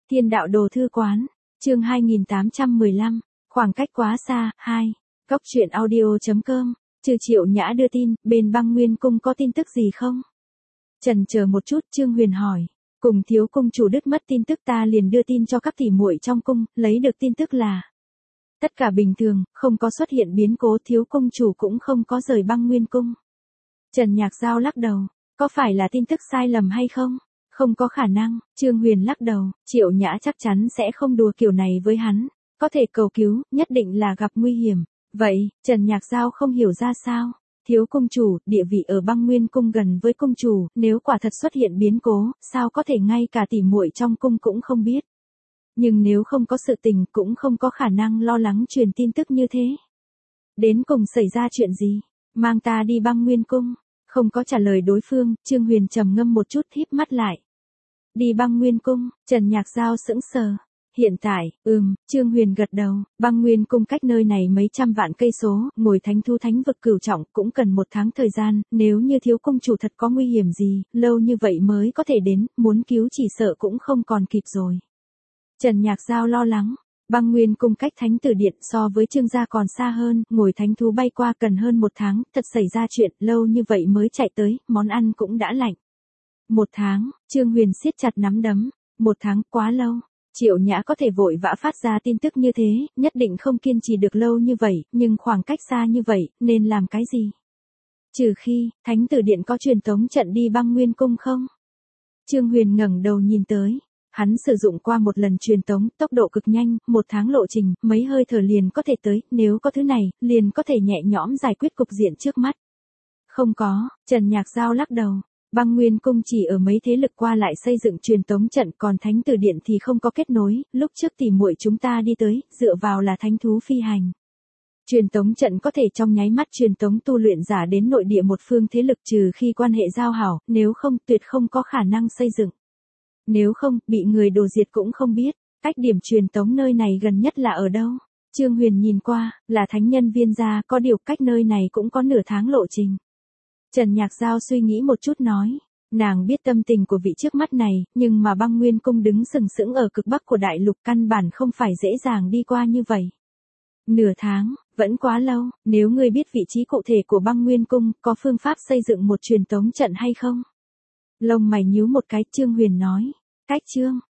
Thiên đạo đồ thư quán, chương 2815, khoảng cách quá xa, 2, góc truyện audio.com, Trừ Triệu Nhã đưa tin, bên Băng Nguyên Cung có tin tức gì không? Chần chờ một chút, Trương Huyền hỏi, cùng thiếu cung chủ đứt mất tin tức ta liền đưa tin cho các tỷ muội trong cung, lấy được tin tức là tất cả bình thường, không có xuất hiện biến cố, thiếu cung chủ cũng không có rời Băng Nguyên Cung. Trần Nhạc Giao lắc đầu, có phải là tin tức sai lầm hay không? Không có khả năng, Trương Huyền lắc đầu, Triệu Nhã chắc chắn sẽ không đùa kiểu này với hắn, có thể cầu cứu, nhất định là gặp nguy hiểm. Vậy, Trần Nhạc Giao không hiểu ra sao? Thiếu cung chủ, địa vị ở Băng Nguyên Cung gần với cung chủ, nếu quả thật xuất hiện biến cố, sao có thể ngay cả tỷ muội trong cung cũng không biết. Nhưng nếu không có sự tình, cũng không có khả năng lo lắng truyền tin tức như thế. Đến cùng xảy ra chuyện gì? Mang ta đi Băng Nguyên Cung. Không có trả lời đối phương, Trương Huyền trầm ngâm một chút, híp mắt lại. Đi Băng Nguyên Cung, Trần Nhạc Giao sững sờ. Hiện tại, Trương Huyền gật đầu, Băng Nguyên Cung cách nơi này mấy trăm vạn cây số, ngồi thánh thú thánh vực cửu trọng cũng cần 1 tháng thời gian, nếu như thiếu cung chủ thật có nguy hiểm gì, lâu như vậy mới có thể đến, muốn cứu chỉ sợ cũng không còn kịp rồi. Trần Nhạc Giao lo lắng, Băng Nguyên Cung cách Thánh Tử Điện so với Trương gia còn xa hơn, ngồi thánh thú bay qua cần hơn 1 tháng, thật xảy ra chuyện, lâu như vậy mới chạy tới, món ăn cũng đã lạnh. 1 tháng, Trương Huyền siết chặt nắm đấm, 1 tháng quá lâu. Triệu Nhã có thể vội vã phát ra tin tức như thế, nhất định không kiên trì được lâu như vậy, nhưng khoảng cách xa như vậy, nên làm cái gì? Trừ khi, Thánh Tử Điện có truyền tống trận đi Băng Nguyên Cung không? Trương Huyền ngẩng đầu nhìn tới. Hắn sử dụng qua 1 lần truyền tống, tốc độ cực nhanh, 1 tháng lộ trình, mấy hơi thở liền có thể tới, nếu có thứ này, liền có thể nhẹ nhõm giải quyết cục diện trước mắt. Không có, Trần Nhạc Giao lắc đầu. Băng Nguyên Cung chỉ ở mấy thế lực qua lại xây dựng truyền tống trận, còn Thánh Tử Điện thì không có kết nối, lúc trước tỷ muội chúng ta đi tới, dựa vào là thánh thú phi hành. Truyền tống trận có thể trong nháy mắt truyền tống tu luyện giả đến nội địa một phương thế lực, trừ khi quan hệ giao hảo, nếu không tuyệt không có khả năng xây dựng. Nếu không, bị người đồ diệt cũng không biết, cách điểm truyền tống nơi này gần nhất là ở đâu. Trương Huyền nhìn qua, là Thánh Nhân Viên gia, có điều cách nơi này cũng có nửa tháng lộ trình. Trần Nhạc Giao suy nghĩ một chút nói, nàng biết tâm tình của vị trước mắt này, nhưng mà Băng Nguyên Cung đứng sừng sững ở cực bắc của đại lục, căn bản không phải dễ dàng đi qua như vậy. Nửa tháng, vẫn quá lâu, nếu ngươi biết vị trí cụ thể của Băng Nguyên Cung, có phương pháp xây dựng một truyền tống trận hay không? Lông mày nhíu một cái, Trương Huyền nói, cách chương,